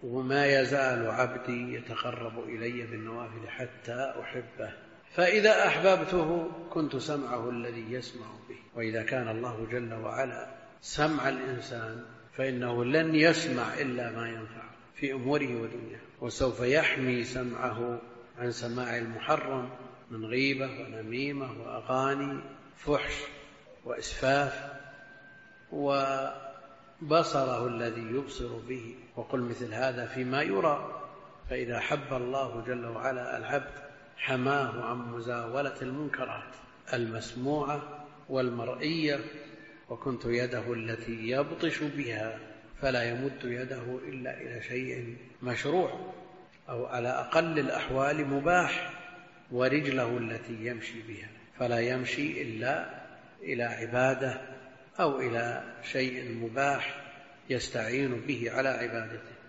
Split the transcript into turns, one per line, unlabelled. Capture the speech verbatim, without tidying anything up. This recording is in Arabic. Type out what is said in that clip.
وما يزال عبدي يتقرب إلي بالنوافل حتى أحبه، فإذا أحببته كنت سمعه الذي يسمع به. وإذا كان الله جل وعلا سمع الإنسان فإنه لن يسمع إلا ما ينفعه في أموره ودنياه، وسوف يحمي سمعه عن سماع المحرم من غيبة ونميمة وأغاني فحش وإسفاف، وبصره الذي يبصر به. وقل مثل هذا فيما يرى. فإذا حب الله جل وعلا العبد حماه عن مزاولة المنكرات المسموعة والمرئية، وكنت يده التي يبطش بها، فلا يمد يده إلا إلى شيء مشروع أو على أقل الأحوال مباح، ورجله التي يمشي بها، فلا يمشي إلا إلى عبادة أو إلى شيء مباح يستعين به على عبادته.